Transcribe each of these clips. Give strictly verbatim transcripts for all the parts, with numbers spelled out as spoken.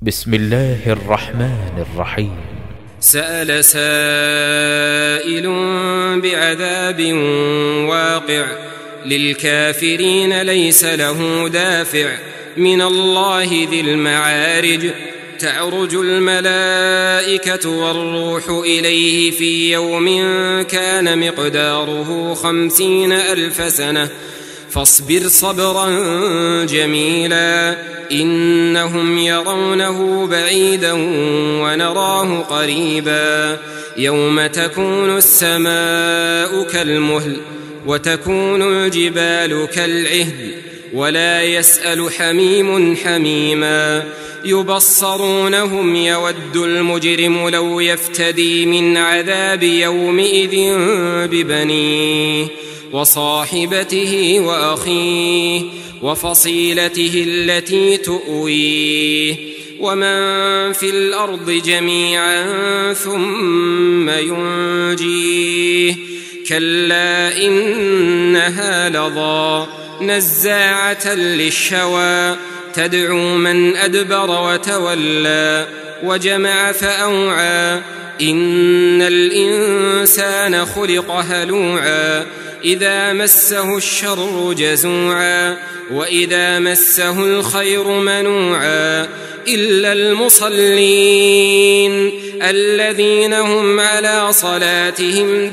بسم الله الرحمن الرحيم. سأل سائل بعذاب واقع للكافرين ليس له دافع من الله ذي المعارج تعرج الملائكة والروح إليه في يوم كان مقداره خمسين ألف سنة فاصبر صبرا جميلا إنهم يرونه بعيدا ونراه قريبا يوم تكون السماء كالمهل وتكون الجبال كالعهن ولا يسأل حميم حميما يبصرونهم يود المجرم لو يفتدي من عذاب يومئذ ببنيه وصاحبته وأخيه وفصيلته التي تؤويه ومن في الأرض جميعا ثم ينجيه كلا إنها لظى نزاعة للشوى تدعو من أدبر وتولى وجمع فأوعى إن الإنسان خلق هلوعا إذا مسه الشر جزوعا وإذا مسه الخير منوعا إلا المصلين الذين هم على صلاتهم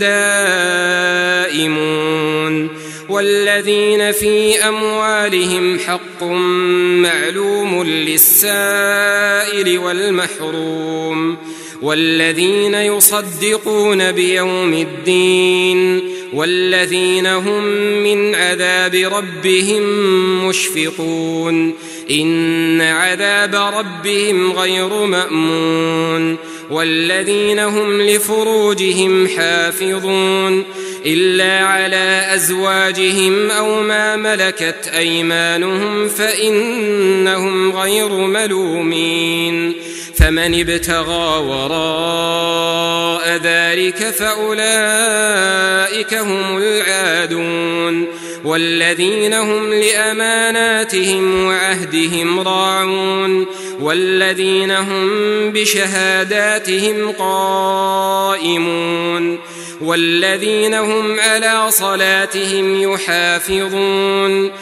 دائمون والذين في أموالهم حق معلوم للسائل والمحروم والذين يصدقون بيوم الدين والذين هم من عذاب ربهم مشفقون إن عذاب ربهم غير مأمون والذين هم لفروجهم حافظون إلا على أزواجهم أو ما ملكت أيمانهم فإنهم غير ملومين فمن ابتغى وراء ذلك فأولئك هم العادون والذين هم لأماناتهم وعهدهم راعون والذين هم بشهاداتهم قائمون والذين هم على صلاتهم يحافظون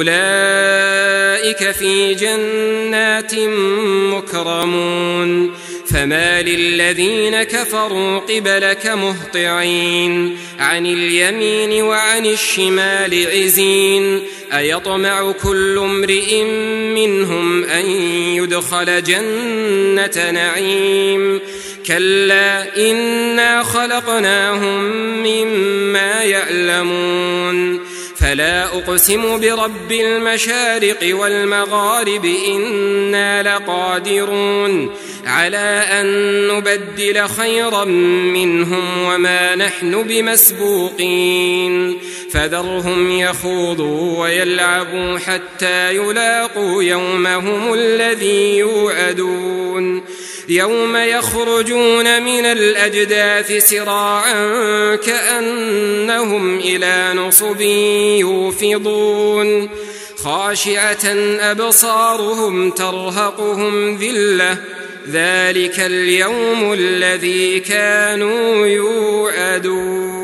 أولئك في جنات مكرمون فما للذين كفروا قبلك مهطعين عن اليمين وعن الشمال عزين أيطمع كل امرئ منهم أن يدخل جنة نعيم كلا إنا خلقناهم مما يعلمون فلا أقسم برب المشارق والمغارب إنا لقادرون على أن نبدل خيرا منهم وما نحن بمسبوقين فذرهم يخوضوا ويلعبوا حتى يلاقوا يومهم الذي يوعدون يوم يخرجون من الأجداث سراعا كأنهم إلى نصب يوفضون خاشعة أبصارهم ترهقهم ذلة ذلك اليوم الذي كانوا يوعدون.